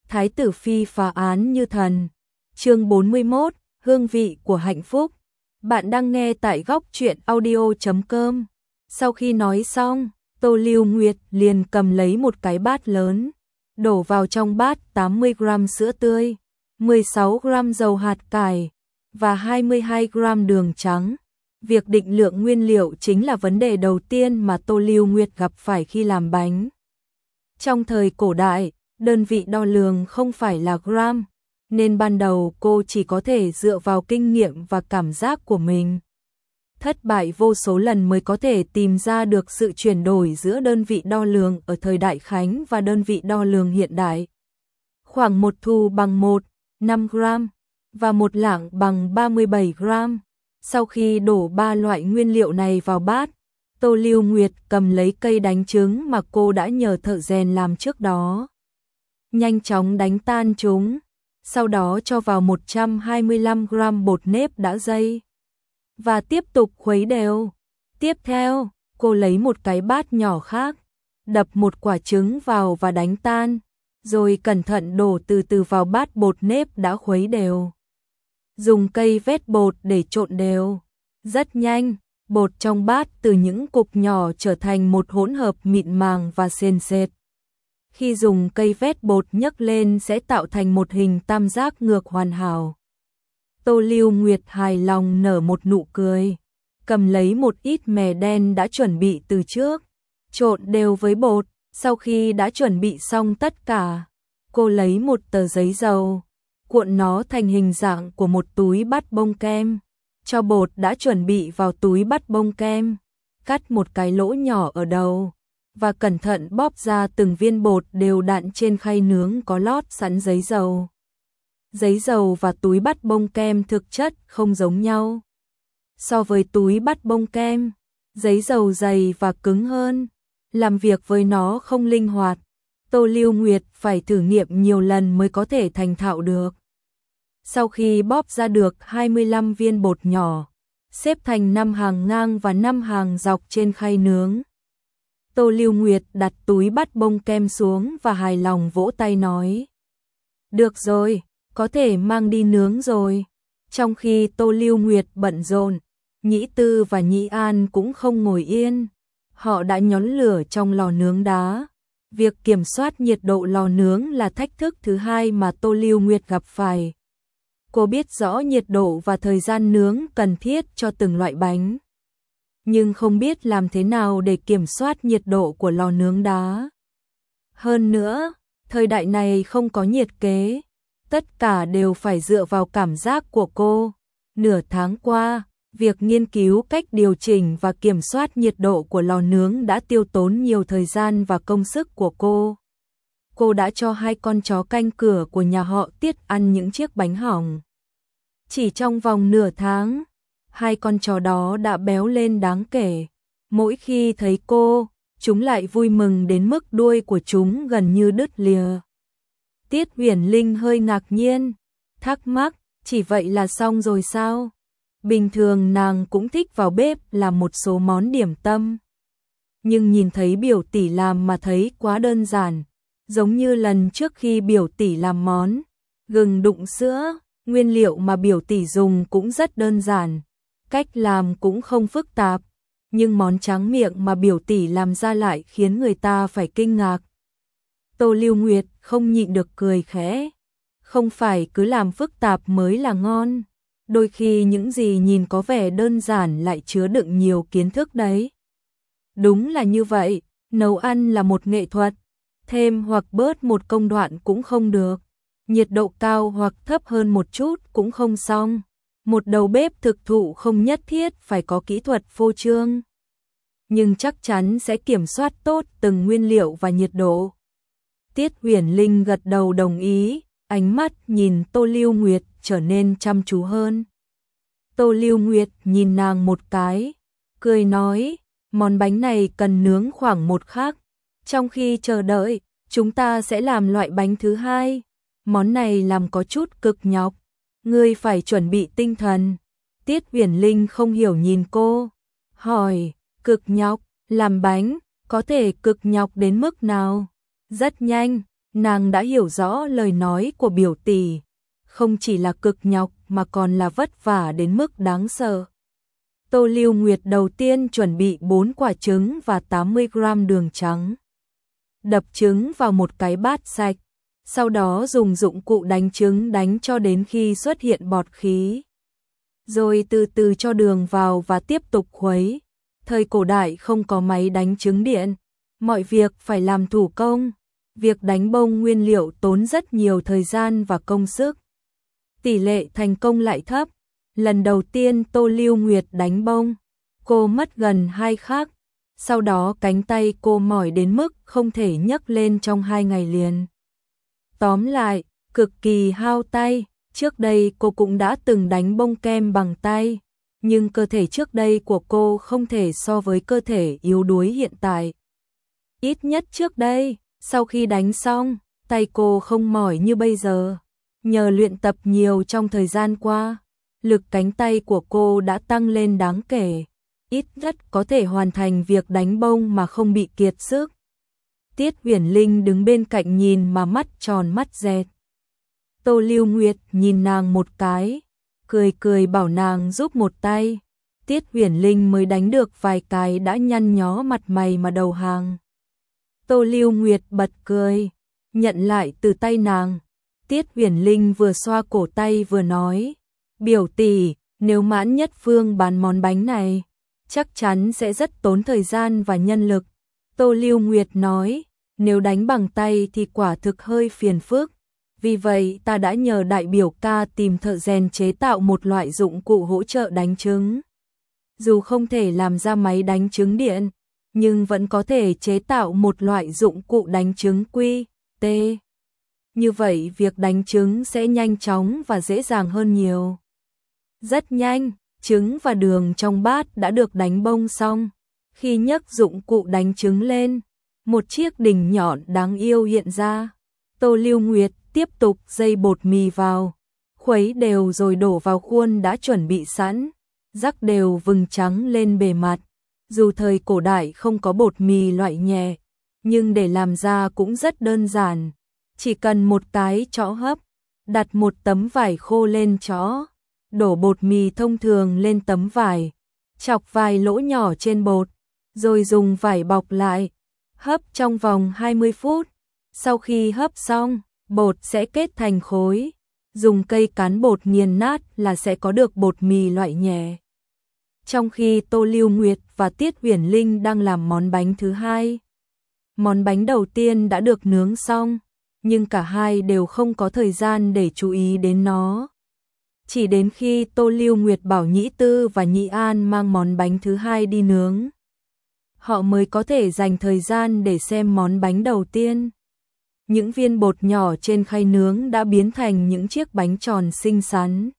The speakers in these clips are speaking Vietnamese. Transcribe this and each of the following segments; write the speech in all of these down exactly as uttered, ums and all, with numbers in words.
Thái tử phi phá án như thần. Chương bốn mươi mốt, hương vị của hạnh phúc. Bạn đang nghe tại góc truyện audio chấm com. Sau khi nói xong, Tô Lưu Nguyệt liền cầm lấy một cái bát lớn, đổ vào trong bát tám mươi gam sữa tươi, mười sáu gam dầu hạt cải và hai mươi hai gam đường trắng. Việc định lượng nguyên liệu chính là vấn đề đầu tiên mà Tô Lưu Nguyệt gặp phải khi làm bánh. Trong thời cổ đại, đơn vị đo lường không phải là gram, nên ban đầu cô chỉ có thể dựa vào kinh nghiệm và cảm giác của mình. Thất bại vô số lần mới có thể tìm ra được sự chuyển đổi giữa đơn vị đo lường ở thời đại Khánh và đơn vị đo lường hiện đại. Khoảng một thu bằng một, năm gram, và một lạng bằng ba mươi bảy gram. Sau khi đổ ba loại nguyên liệu này vào bát, Tô Lưu Nguyệt cầm lấy cây đánh trứng mà cô đã nhờ thợ rèn làm trước đó. Nhanh chóng đánh tan chúng, sau đó cho vào một trăm hai mươi lăm gam bột nếp đã dây và tiếp tục khuấy đều. Tiếp theo, cô lấy một cái bát nhỏ khác, đập một quả trứng vào và đánh tan, rồi cẩn thận đổ từ từ vào bát bột nếp đã khuấy đều. Dùng cây vét bột để trộn đều. Rất nhanh, bột trong bát từ những cục nhỏ trở thành một hỗn hợp mịn màng và sền sệt. Khi dùng cây vét bột nhấc lên sẽ tạo thành một hình tam giác ngược hoàn hảo. Tô Lưu Nguyệt hài lòng nở một nụ cười, cầm lấy một ít mè đen đã chuẩn bị từ trước, trộn đều với bột. Sau khi đã chuẩn bị xong tất cả, cô lấy một tờ giấy dầu, cuộn nó thành hình dạng của một túi bắt bông kem, cho bột đã chuẩn bị vào túi bắt bông kem, cắt một cái lỗ nhỏ ở đầu và cẩn thận bóp ra từng viên bột đều đặn trên khay nướng có lót sẵn giấy dầu. Giấy dầu và túi bắt bông kem thực chất không giống nhau. So với túi bắt bông kem, giấy dầu dày và cứng hơn, làm việc với nó không linh hoạt. Tô Lưu Nguyệt phải thử nghiệm nhiều lần mới có thể thành thạo được. Sau khi bóp ra được hai mươi lăm viên bột nhỏ, xếp thành năm hàng ngang và năm hàng dọc trên khay nướng, Tô Lưu Nguyệt đặt túi bắt bông kem xuống và hài lòng vỗ tay nói: "Được rồi, có thể mang đi nướng rồi." Trong khi Tô Lưu Nguyệt bận rộn, Nhĩ Tư và Nhĩ An cũng không ngồi yên. Họ đã nhón lửa trong lò nướng đá. Việc kiểm soát nhiệt độ lò nướng là thách thức thứ hai mà Tô Lưu Nguyệt gặp phải. Cô biết rõ nhiệt độ và thời gian nướng cần thiết cho từng loại bánh, nhưng không biết làm thế nào để kiểm soát nhiệt độ của lò nướng đá. Hơn nữa, thời đại này không có nhiệt kế, tất cả đều phải dựa vào cảm giác của cô. Nửa tháng qua, việc nghiên cứu cách điều chỉnh và kiểm soát nhiệt độ của lò nướng đã tiêu tốn nhiều thời gian và công sức của cô. Cô đã cho hai con chó canh cửa của nhà họ Tiết ăn những chiếc bánh hỏng. Chỉ trong vòng nửa tháng, hai con chó đó đã béo lên đáng kể. Mỗi khi thấy cô, chúng lại vui mừng đến mức đuôi của chúng gần như đứt lìa. Tiết Uyển Linh hơi ngạc nhiên, thắc mắc, chỉ vậy là xong rồi sao? Bình thường nàng cũng thích vào bếp làm một số món điểm tâm, nhưng nhìn thấy biểu tỷ làm mà thấy quá đơn giản. Giống như lần trước khi biểu tỷ làm món gừng đụng sữa, nguyên liệu mà biểu tỷ dùng cũng rất đơn giản, cách làm cũng không phức tạp, nhưng món tráng miệng mà biểu tỷ làm ra lại khiến người ta phải kinh ngạc. Tô Lưu Nguyệt không nhịn được cười khẽ, không phải cứ làm phức tạp mới là ngon, đôi khi những gì nhìn có vẻ đơn giản lại chứa đựng nhiều kiến thức đấy. Đúng là như vậy, nấu ăn là một nghệ thuật, thêm hoặc bớt một công đoạn cũng không được, nhiệt độ cao hoặc thấp hơn một chút cũng không xong. Một đầu bếp thực thụ không nhất thiết phải có kỹ thuật phô trương, nhưng chắc chắn sẽ kiểm soát tốt từng nguyên liệu và nhiệt độ. Tiết Uyển Linh gật đầu đồng ý, ánh mắt nhìn Tô Lưu Nguyệt trở nên chăm chú hơn. Tô Lưu Nguyệt nhìn nàng một cái, cười nói, món bánh này cần nướng khoảng một khắc. Trong khi chờ đợi, chúng ta sẽ làm loại bánh thứ hai. Món này làm có chút cực nhọc, ngươi phải chuẩn bị tinh thần. Tiết Uyển Linh không hiểu nhìn cô, hỏi, cực nhọc, làm bánh, có thể cực nhọc đến mức nào? Rất nhanh, Nàng đã hiểu rõ lời nói của biểu tỷ, không chỉ là cực nhọc mà còn là vất vả đến mức đáng sợ. Tô Lưu Nguyệt đầu tiên chuẩn bị bốn quả trứng và tám mươi gam đường trắng. Đập trứng vào một cái bát sạch, sau đó dùng dụng cụ đánh trứng đánh cho đến khi xuất hiện bọt khí. Rồi từ từ cho đường vào và tiếp tục khuấy. Thời cổ đại không có máy đánh trứng điện, mọi việc phải làm thủ công. Việc đánh bông nguyên liệu tốn rất nhiều thời gian và công sức. Tỷ lệ thành công lại thấp. Lần đầu tiên Tô Lưu Nguyệt đánh bông, cô mất gần hai khắc. Sau đó cánh tay cô mỏi đến mức không thể nhấc lên trong hai ngày liền. Tóm lại, cực kỳ hao tay. Trước đây cô cũng đã từng đánh bông kem bằng tay, nhưng cơ thể trước đây của cô không thể so với cơ thể yếu đuối hiện tại. Ít nhất trước đây, sau khi đánh xong, tay cô không mỏi như bây giờ. Nhờ luyện tập nhiều trong thời gian qua, lực cánh tay của cô đã tăng lên đáng kể, ít nhất có thể hoàn thành việc đánh bông mà không bị kiệt sức. Tiết Huyền Linh đứng bên cạnh nhìn mà mắt tròn mắt dẹt. Tô Lưu Nguyệt nhìn nàng một cái, cười cười bảo nàng giúp một tay. Tiết Huyền Linh mới đánh được vài cái đã nhăn nhó mặt mày mà đầu hàng. Tô Lưu Nguyệt bật cười, nhận lại từ tay nàng. Tiết Huyền Linh vừa xoa cổ tay vừa nói, biểu tỷ, nếu Mãn Nhất Phương bán món bánh này, chắc chắn sẽ rất tốn thời gian và nhân lực. Tô Lưu Nguyệt nói, nếu đánh bằng tay thì quả thực hơi phiền phức. Vì vậy ta đã nhờ đại biểu ca tìm thợ rèn chế tạo một loại dụng cụ hỗ trợ đánh trứng. Dù không thể làm ra máy đánh trứng điện, nhưng vẫn có thể chế tạo một loại dụng cụ đánh trứng quy tê. Như vậy việc đánh trứng sẽ nhanh chóng và dễ dàng hơn nhiều. Rất nhanh, trứng và đường trong bát đã được đánh bông xong. Khi nhấc dụng cụ đánh trứng lên, một chiếc đỉnh nhọn đáng yêu hiện ra. Tô Lưu Nguyệt tiếp tục dây bột mì vào, khuấy đều rồi đổ vào khuôn đã chuẩn bị sẵn, rắc đều vừng trắng lên bề mặt. Dù thời cổ đại không có bột mì loại nhẹ, nhưng để làm ra cũng rất đơn giản. Chỉ cần một cái chõ hấp, đặt một tấm vải khô lên chõ, đổ bột mì thông thường lên tấm vải, chọc vài lỗ nhỏ trên bột, rồi dùng vải bọc lại, hấp trong vòng hai mươi phút. Sau khi hấp xong, bột sẽ kết thành khối, dùng cây cán bột nghiền nát là sẽ có được bột mì loại nhẹ. Trong khi Tô Lưu Nguyệt và Tiết Huyền Linh đang làm món bánh thứ hai. Món bánh đầu tiên đã được nướng xong, nhưng cả hai đều không có thời gian để chú ý đến nó. Chỉ đến khi Tô Lưu Nguyệt bảo Nhĩ Tư và Nhĩ An mang món bánh thứ hai đi nướng, họ mới có thể dành thời gian để xem món bánh đầu tiên. Những viên bột nhỏ trên khay nướng đã biến thành những chiếc bánh tròn xinh xắn.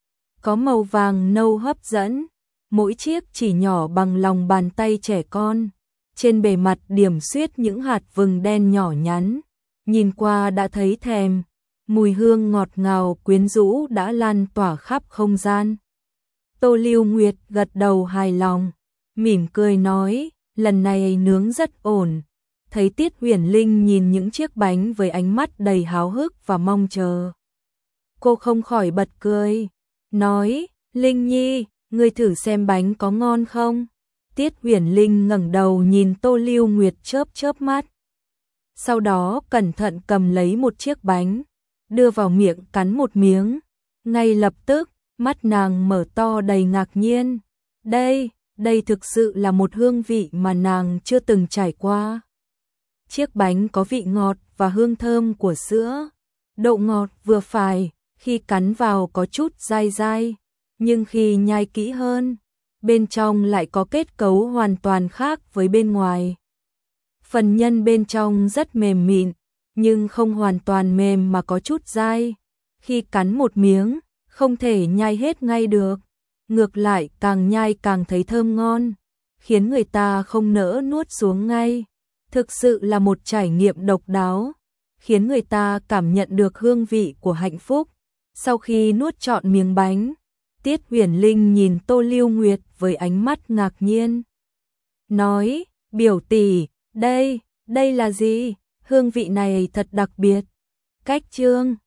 Có màu vàng nâu hấp dẫn, mỗi chiếc chỉ nhỏ bằng lòng bàn tay trẻ con. Trên bề mặt điểm xuyết những hạt vừng đen nhỏ nhắn, nhìn qua đã thấy thèm. Mùi hương ngọt ngào quyến rũ đã lan tỏa khắp không gian. Tô Lưu Nguyệt gật đầu hài lòng, mỉm cười nói, lần này nướng rất ổn. Thấy Tiết Huyền Linh nhìn những chiếc bánh với ánh mắt đầy háo hức và mong chờ, cô không khỏi bật cười, nói, Linh Nhi, ngươi thử xem bánh có ngon không? Tiết Huyền Linh ngẩng đầu nhìn Tô Lưu Nguyệt chớp chớp mắt. Sau đó cẩn thận cầm lấy một chiếc bánh, đưa vào miệng cắn một miếng. Ngay lập tức, mắt nàng mở to đầy ngạc nhiên. Đây, đây thực sự là một hương vị mà nàng chưa từng trải qua. Chiếc bánh có vị ngọt và hương thơm của sữa. Độ ngọt vừa phải, khi cắn vào có chút dai dai, nhưng khi nhai kỹ hơn, bên trong lại có kết cấu hoàn toàn khác với bên ngoài. Phần nhân bên trong rất mềm mịn, nhưng không hoàn toàn mềm mà có chút dai. Khi cắn một miếng, không thể nhai hết ngay được. Ngược lại càng nhai càng thấy thơm ngon, khiến người ta không nỡ nuốt xuống ngay. Thực sự là một trải nghiệm độc đáo, khiến người ta cảm nhận được hương vị của hạnh phúc. Sau khi nuốt trọn miếng bánh, Tiết Huyền Linh nhìn Tô Lưu Nguyệt với ánh mắt ngạc nhiên. Nói, biểu tỷ, đây, đây là gì? hương vị này thật đặc biệt. Cách chương